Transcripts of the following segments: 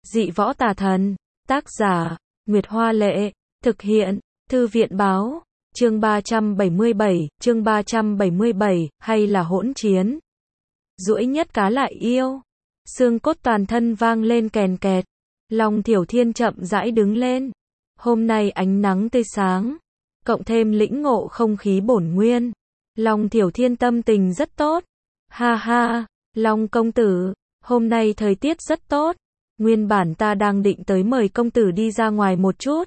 Dị võ tà thần. Tác giả, Nguyệt Hoa Lệ. Thực hiện, Thư viện Báo. Chương 377, hay là hỗn chiến. Duỗi nhất cá lại yêu. Xương cốt toàn thân vang lên kèn kẹt. Long Thiểu Thiên chậm rãi đứng lên. Hôm nay ánh nắng tươi sáng, cộng thêm lĩnh ngộ không khí bổn nguyên. Long Thiểu Thiên tâm tình rất tốt. Ha ha, Long công tử, hôm nay thời tiết rất tốt. Nguyên bản ta đang định tới mời công tử đi ra ngoài một chút.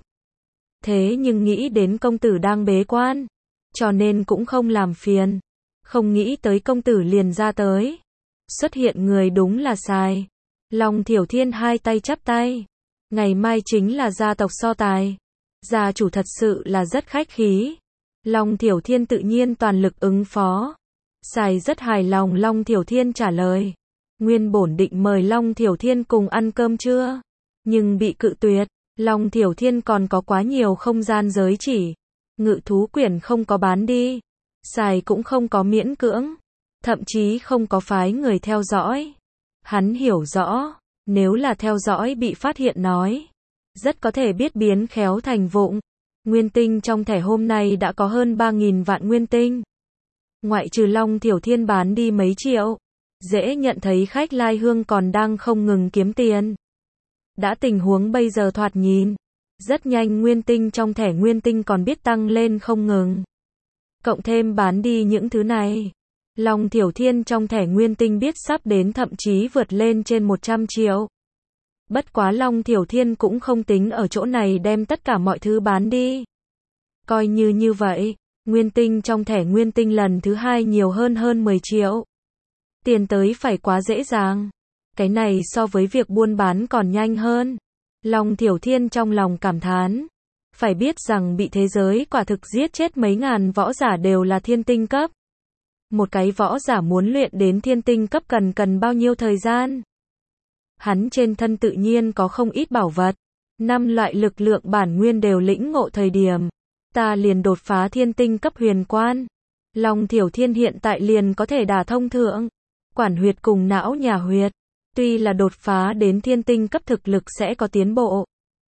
Thế nhưng nghĩ đến công tử đang bế quan, cho nên cũng không làm phiền. Không nghĩ tới công tử liền ra tới. Xuất hiện người đúng là sai. Long Thiểu Thiên hai tay chắp tay. Ngày mai chính là gia tộc so tài. Gia chủ thật sự là rất khách khí. Long Thiểu Thiên tự nhiên toàn lực ứng phó. Sai rất hài lòng. Long Thiểu Thiên trả lời. Nguyên bổn định mời Long Thiểu Thiên cùng ăn cơm trưa, nhưng bị cự tuyệt. Long Thiểu Thiên còn có quá nhiều không gian giới chỉ. Ngự thú quyển không có bán đi. Sai cũng không có miễn cưỡng. Thậm chí không có phái người theo dõi. Hắn hiểu rõ, nếu là theo dõi bị phát hiện nói, rất có thể biết biến khéo thành vụng. Nguyên tinh trong thẻ hôm nay đã có hơn 3.000 vạn nguyên tinh. Ngoại trừ Long Thiểu Thiên bán đi mấy triệu, dễ nhận thấy khách lai hương còn đang không ngừng kiếm tiền. Đã tình huống bây giờ thoạt nhìn, rất nhanh nguyên tinh trong thẻ nguyên tinh còn biết tăng lên không ngừng. Cộng thêm bán đi những thứ này, Long Thiểu Thiên trong thẻ nguyên tinh biết sắp đến thậm chí vượt lên trên 100 triệu. Bất quá Long Thiểu Thiên cũng không tính ở chỗ này đem tất cả mọi thứ bán đi. Coi như vậy, nguyên tinh trong thẻ nguyên tinh lần thứ hai nhiều hơn 10 triệu. Tiền tới phải quá dễ dàng. Cái này so với việc buôn bán còn nhanh hơn. Long Thiểu Thiên trong lòng cảm thán. Phải biết rằng bị thế giới quả thực giết chết mấy ngàn võ giả đều là thiên tinh cấp. Một cái võ giả muốn luyện đến thiên tinh cấp cần bao nhiêu thời gian? Hắn trên thân tự nhiên có không ít bảo vật. 5 loại lực lượng bản nguyên đều lĩnh ngộ thời điểm. Ta liền đột phá thiên tinh cấp huyền quan. Long Thiểu Thiên hiện tại liền có thể đả thông thượng quản huyệt cùng não nhà huyệt. Tuy là đột phá đến thiên tinh cấp thực lực sẽ có tiến bộ.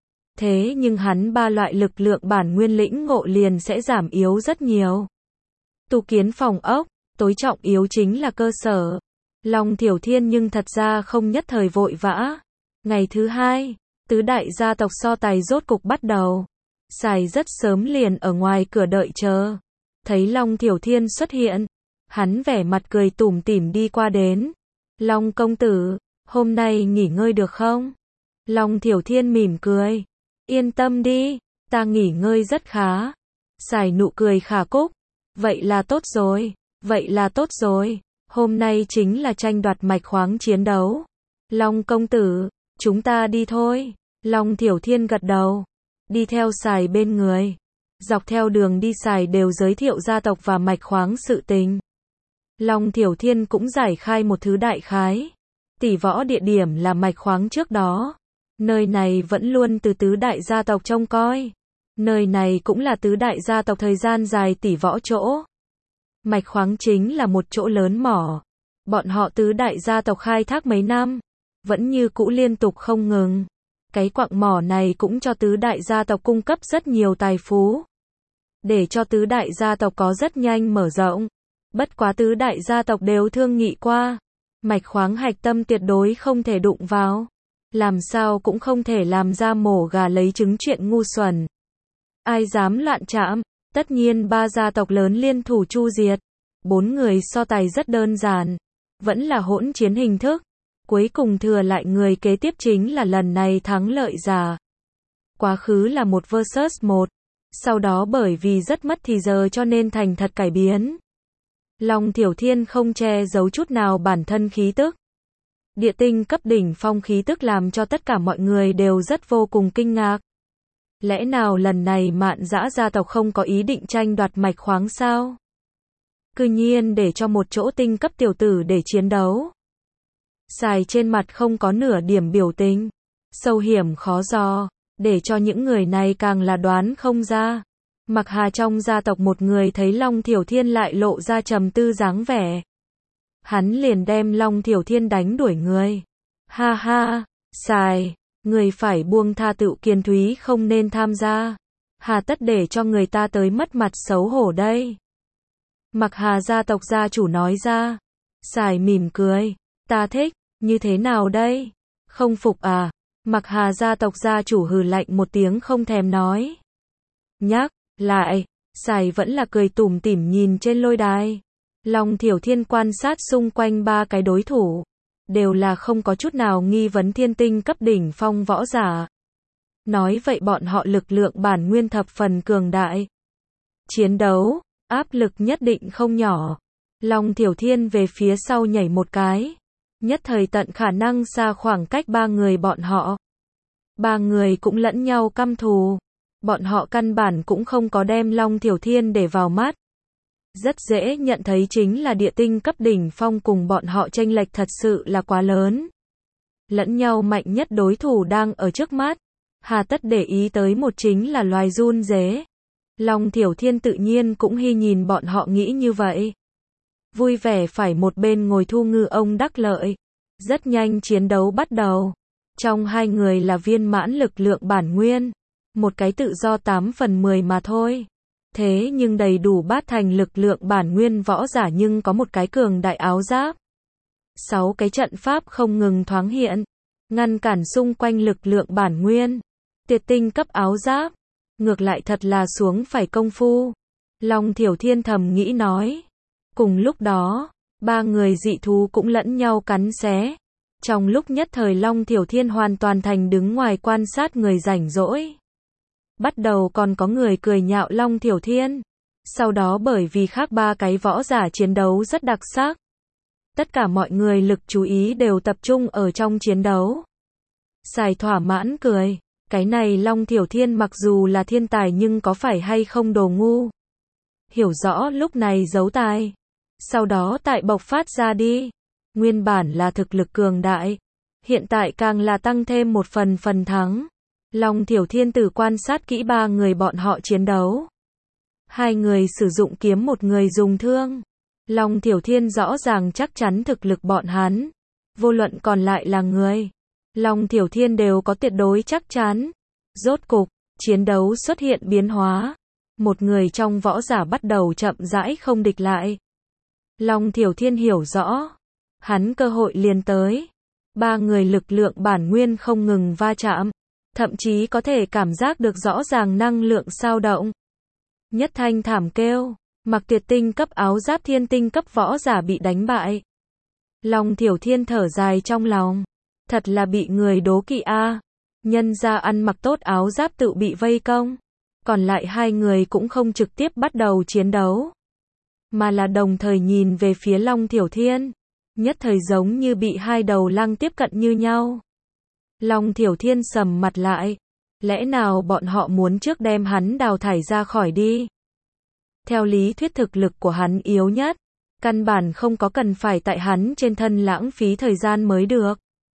Thế nhưng hắn 3 loại lực lượng bản nguyên lĩnh ngộ liền sẽ giảm yếu rất nhiều. Tu kiến phòng ốc, tối trọng yếu chính là cơ sở. Long Thiểu Thiên nhưng thật ra không nhất thời vội vã. Ngày thứ hai, tứ đại gia tộc so tài rốt cục bắt đầu. Sai rất sớm liền ở ngoài cửa đợi chờ. Thấy Long Thiểu Thiên xuất hiện, hắn vẻ mặt cười tủm tỉm đi qua đến. Long công tử, hôm nay nghỉ ngơi được không? Long Thiểu Thiên mỉm cười. Yên tâm đi, ta nghỉ ngơi rất khá. Sai nụ cười khả cúc. Vậy là tốt rồi. Hôm nay chính là tranh đoạt mạch khoáng chiến đấu. Long công tử, chúng ta đi thôi. Long Thiểu Thiên gật đầu. Đi theo Sai bên người. Dọc theo đường đi Sai đều giới thiệu gia tộc và mạch khoáng sự tình. Long Thiểu Thiên cũng giải khai một thứ đại khái. Tỷ võ địa điểm là mạch khoáng trước đó. Nơi này vẫn luôn từ tứ đại gia tộc trông coi. Nơi này cũng là tứ đại gia tộc thời gian dài tỷ võ chỗ. Mạch khoáng chính là một chỗ lớn mỏ. Bọn họ tứ đại gia tộc khai thác mấy năm, vẫn như cũ liên tục không ngừng. Cái quặng mỏ này cũng cho tứ đại gia tộc cung cấp rất nhiều tài phú. Để cho tứ đại gia tộc có rất nhanh mở rộng. Bất quá tứ đại gia tộc đều thương nghị qua. Mạch khoáng hạch tâm tuyệt đối không thể đụng vào. Làm sao cũng không thể làm ra mổ gà lấy trứng chuyện ngu xuẩn. Ai dám loạn chạm, tất nhiên 3 gia tộc lớn liên thủ chu diệt. 4 người so tài rất đơn giản. Vẫn là hỗn chiến hình thức. Cuối cùng thừa lại người kế tiếp chính là lần này thắng lợi giả. Quá khứ là 1 vs 1. Sau đó bởi vì rất mất thì giờ cho nên thành thật cải biến. Long Thiểu Thiên không che giấu chút nào bản thân khí tức. Địa tinh cấp đỉnh phong khí tức làm cho tất cả mọi người đều rất vô cùng kinh ngạc. Lẽ nào lần này Mạn Dã gia tộc không có ý định tranh đoạt mạch khoáng sao? Cư nhiên để cho một chỗ tinh cấp tiểu tử để chiến đấu. Sai trên mặt không có nửa điểm biểu tình. Sâu hiểm khó dò, để cho những người này càng là đoán không ra. Mặc Hà trong gia tộc một người thấy Long Thiểu Thiên lại lộ ra trầm tư dáng vẻ. Hắn liền đem Long Thiểu Thiên đánh đuổi người. Ha ha, Sai, Người phải buông tha Tựu Kiến Thúy không nên tham gia. Hà tất để cho người ta tới mất mặt xấu hổ đây. Mặc Hà gia tộc gia chủ nói ra. Sài mỉm cười. Ta thích, như thế nào đây? Không phục à? Mặc Hà gia tộc gia chủ hừ lạnh một tiếng không thèm nói. Nhắc lại, Sài vẫn là cười tủm tỉm nhìn trên lôi đài. Long Thiểu Thiên quan sát xung quanh ba cái đối thủ. Đều là không có chút nào nghi vấn thiên tinh cấp đỉnh phong võ giả. Nói vậy bọn họ lực lượng bản nguyên thập phần cường đại. Chiến đấu, áp lực nhất định không nhỏ. Long Thiểu Thiên về phía sau nhảy một cái. Nhất thời tận khả năng xa khoảng cách ba người bọn họ. Ba người cũng lẫn nhau căm thù. Bọn họ căn bản cũng không có đem Long Thiểu Thiên để vào mắt. Rất dễ nhận thấy chính là địa tinh cấp đỉnh phong cùng bọn họ chênh lệch thật sự là quá lớn. Lẫn nhau mạnh nhất đối thủ đang ở trước mắt. Hà tất để ý tới một chính là loài run dế. Long Thiểu Thiên tự nhiên cũng hy nhìn bọn họ nghĩ như vậy. Vui vẻ phải một bên ngồi thu ngư ông đắc lợi. Rất nhanh chiến đấu bắt đầu. Trong hai người là viên mãn lực lượng bản nguyên. Một cái tự do 8/10 mà thôi. Thế nhưng đầy đủ bát thành lực lượng bản nguyên võ giả nhưng có một cái cường đại áo giáp. 6 cái trận pháp không ngừng thoáng hiện. Ngăn cản xung quanh lực lượng bản nguyên. Tuyệt tinh cấp áo giáp. Ngược lại thật là xuống phải công phu. Long Thiểu Thiên thầm nghĩ nói. Cùng lúc đó, ba người dị thú cũng lẫn nhau cắn xé. Trong lúc nhất thời Long Thiểu Thiên hoàn toàn thành đứng ngoài quan sát người rảnh rỗi. Bắt đầu còn có người cười nhạo Long Thiểu Thiên. Sau đó bởi vì khác ba cái võ giả chiến đấu rất đặc sắc. Tất cả mọi người lực chú ý đều tập trung ở trong chiến đấu. Sài thỏa mãn cười. Cái này Long Thiểu Thiên mặc dù là thiên tài nhưng có phải hay không đồ ngu. Hiểu rõ lúc này giấu tài. Sau đó tại bộc phát ra đi. Nguyên bản là thực lực cường đại. Hiện tại càng là tăng thêm một phần thắng. Long Thiểu Thiên từ quan sát kỹ ba người bọn họ chiến đấu. Hai người sử dụng kiếm, một người dùng thương. Long Thiểu Thiên rõ ràng chắc chắn thực lực bọn hắn. Vô luận còn lại là người. Long Thiểu Thiên đều có tuyệt đối chắc chắn. Rốt cục, chiến đấu xuất hiện biến hóa. Một người trong võ giả bắt đầu chậm rãi không địch lại. Long Thiểu Thiên hiểu rõ. Hắn cơ hội liền tới. Ba người lực lượng bản nguyên không ngừng va chạm. Thậm chí có thể cảm giác được rõ ràng năng lượng xao động. Nhất thanh thảm kêu. Mặc tuyệt tinh cấp áo giáp thiên tinh cấp võ giả bị đánh bại. Long Thiểu Thiên thở dài trong lòng. Thật là bị người đố kỵ a. Nhân ra ăn mặc tốt áo giáp tự bị vây công. Còn lại hai người cũng không trực tiếp bắt đầu chiến đấu. Mà là đồng thời nhìn về phía Long Thiểu Thiên. Nhất thời giống như bị hai đầu lăng tiếp cận như nhau. Long Thiểu Thiên sầm mặt lại. Lẽ nào bọn họ muốn trước đem hắn đào thải ra khỏi đi? Theo lý thuyết thực lực của hắn yếu nhất. Căn bản không có cần phải tại hắn trên thân lãng phí thời gian mới được.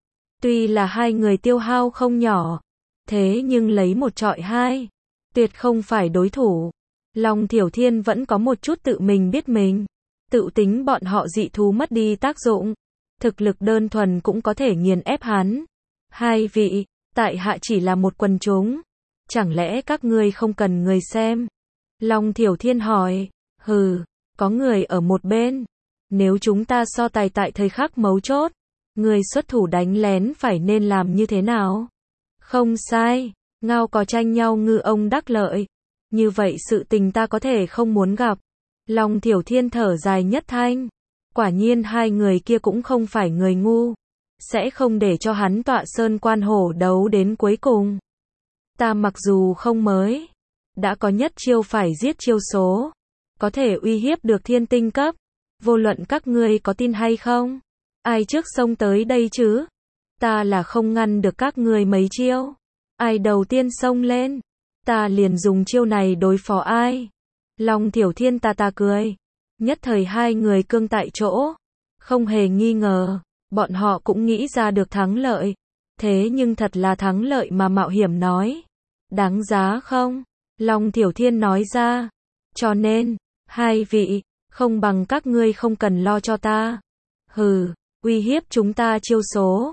Tuy là hai người tiêu hao không nhỏ. Thế nhưng lấy một trọi hai. Tuyệt không phải đối thủ. Long Thiểu Thiên vẫn có một chút tự mình biết mình. Tự tính bọn họ dị thú mất đi tác dụng. Thực lực đơn thuần cũng có thể nghiền ép hắn. Hai vị, tại hạ chỉ là một quần chúng. Chẳng lẽ các ngươi không cần người xem? Long Thiểu Thiên hỏi. Hừ, có người ở một bên. Nếu chúng ta so tài tại thời khắc mấu chốt. Người xuất thủ đánh lén phải nên làm như thế nào? Không sai, ngao có tranh nhau ngư ông đắc lợi. Như vậy sự tình ta có thể không muốn gặp. Long Thiểu Thiên thở dài nhất thanh. Quả nhiên hai người kia cũng không phải người ngu. Sẽ không để cho hắn tọa sơn quan hổ đấu đến cuối cùng. Ta mặc dù không mới. Đã có nhất chiêu phải giết chiêu số. Có thể uy hiếp được thiên tinh cấp. Vô luận các ngươi có tin hay không. Ai trước xông tới đây chứ? Ta là không ngăn được các ngươi mấy chiêu. Ai đầu tiên xông lên? Ta liền dùng chiêu này đối phó ai? Long Thiểu Thiên ta cười. Nhất thời hai người cương tại chỗ. Không hề nghi ngờ. Bọn họ cũng nghĩ ra được thắng lợi. Thế nhưng thật là thắng lợi mà mạo hiểm nói. Đáng giá không? Long Thiểu Thiên nói ra. Cho nên, hai vị, không bằng các ngươi không cần lo cho ta. Hừ, uy hiếp chúng ta chiêu số.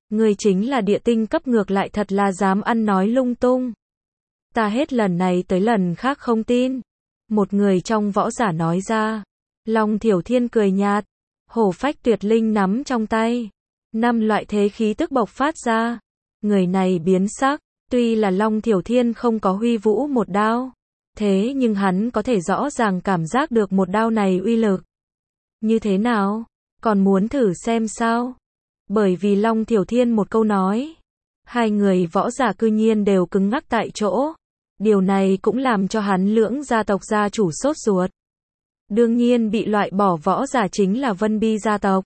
Ngươi chính là địa tinh cấp ngược lại thật là dám ăn nói lung tung. Ta hết lần này tới lần khác không tin. Một người trong võ giả nói ra. Long Thiểu Thiên cười nhạt. Hổ phách tuyệt linh nắm trong tay. 5 loại thế khí tức bộc phát ra. Người này biến sắc. Tuy là Long Thiểu Thiên không có huy vũ một đao. Thế nhưng hắn có thể rõ ràng cảm giác được một đao này uy lực. Như thế nào? Còn muốn thử xem sao? Bởi vì Long Thiểu Thiên một câu nói. Hai người võ giả cư nhiên đều cứng ngắc tại chỗ. Điều này cũng làm cho hắn Lưỡng gia tộc gia chủ sốt ruột. Đương nhiên bị loại bỏ võ giả chính là Vân Bi gia tộc.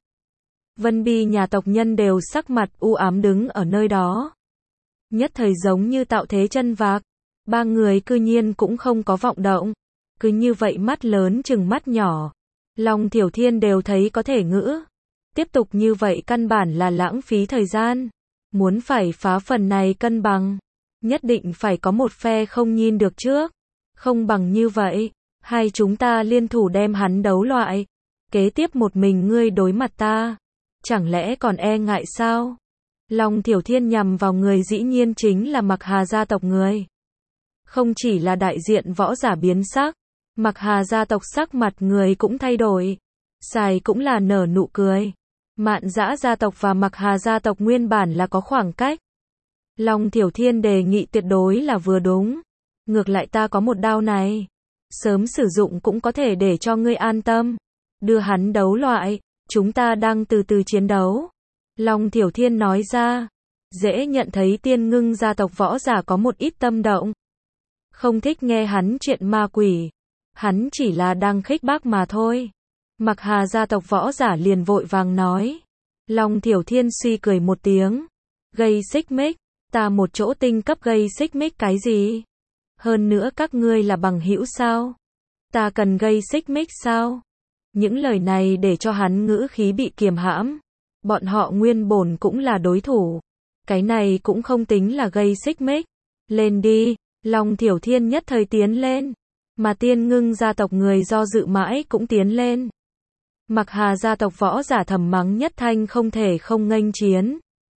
Vân Bi nhà tộc nhân đều sắc mặt u ám đứng ở nơi đó. Nhất thời giống như tạo thế chân vạc. Ba người cư nhiên cũng không có vọng động. Cứ như vậy mắt lớn chừng mắt nhỏ. Long Thiểu Thiên đều thấy có thể ngữ. Tiếp tục như vậy căn bản là lãng phí thời gian. Muốn phải phá phần này cân bằng. Nhất định phải có một phe không nhìn được trước. Không bằng như vậy. Hai chúng ta liên thủ đem hắn đấu loại. Kế tiếp một mình ngươi đối mặt ta. Chẳng lẽ còn e ngại sao? Long Thiểu Thiên nhằm vào người dĩ nhiên chính là Mặc Hà gia tộc người. Không chỉ là đại diện võ giả biến sắc. Mặc Hà gia tộc sắc mặt người cũng thay đổi. Sài cũng là nở nụ cười. Mạn Dã gia tộc và Mặc Hà gia tộc nguyên bản là có khoảng cách. Long Thiểu Thiên đề nghị tuyệt đối là vừa đúng. Ngược lại ta có một đao này. Sớm sử dụng cũng có thể để cho ngươi an tâm. Đưa hắn đấu loại. Chúng ta đang từ từ chiến đấu. Long Thiểu Thiên nói ra. Dễ nhận thấy Tiên Ngưng gia tộc võ giả có một ít tâm động. Không thích nghe hắn chuyện ma quỷ. Hắn chỉ là đang khích bác mà thôi. Mặc Hà gia tộc võ giả liền vội vàng nói. Long Thiểu Thiên suy cười một tiếng. Gây xích mích. Ta một chỗ tinh cấp gây xích mích cái gì? Hơn nữa các ngươi là bằng hữu sao? Ta cần gây xích mích sao? Những lời này để cho hắn ngữ khí bị kiềm hãm. Bọn họ nguyên bổn cũng là đối thủ. Cái này cũng không tính là gây xích mích. Lên đi. Long Thiểu Thiên nhất thời tiến lên. Mà Tiên Ngưng gia tộc người do dự mãi cũng tiến lên. Mặc Hà gia tộc võ giả thầm mắng nhất thanh không thể không nghênh chiến.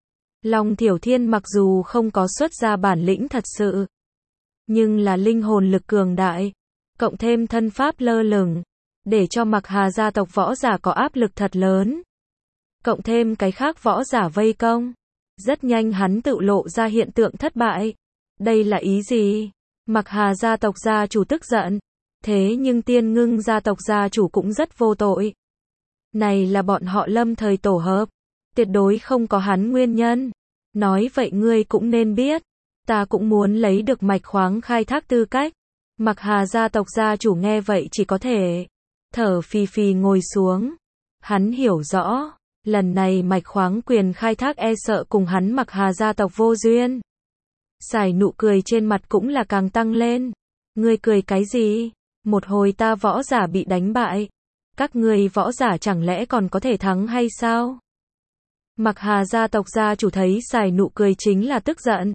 Long Thiểu Thiên mặc dù không có xuất ra bản lĩnh thật sự. Nhưng là linh hồn lực cường đại. Cộng thêm thân pháp lơ lửng. Để cho Mặc Hà gia tộc võ giả có áp lực thật lớn. Cộng thêm cái khác võ giả vây công. Rất nhanh hắn tự lộ ra hiện tượng thất bại. Đây là ý gì? Mặc Hà gia tộc gia chủ tức giận. Thế nhưng Tiên Ngưng gia tộc gia chủ cũng rất vô tội. Này là bọn họ lâm thời tổ hợp. Tuyệt đối không có hắn nguyên nhân. Nói vậy ngươi cũng nên biết. Ta cũng muốn lấy được mạch khoáng khai thác tư cách. Mặc Hà gia tộc gia chủ nghe vậy chỉ có thể thở phì phì ngồi xuống. Hắn hiểu rõ. Lần này mạch khoáng quyền khai thác e sợ cùng hắn Mặc Hà gia tộc vô duyên. Sài nụ cười trên mặt cũng là càng tăng lên. Ngươi cười cái gì? Một hồi ta võ giả bị đánh bại. Các ngươi võ giả chẳng lẽ còn có thể thắng hay sao? Mặc Hà gia tộc gia chủ thấy Sài nụ cười chính là tức giận.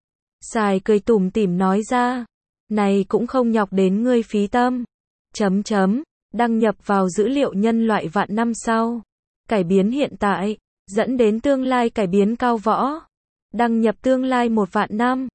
Sài cười tủm tỉm nói ra. Này cũng không nhọc đến ngươi phí tâm. Đăng nhập vào dữ liệu nhân loại vạn năm sau. Cải biến hiện tại. Dẫn đến tương lai cải biến cao võ. Đăng nhập tương lai 1 vạn năm.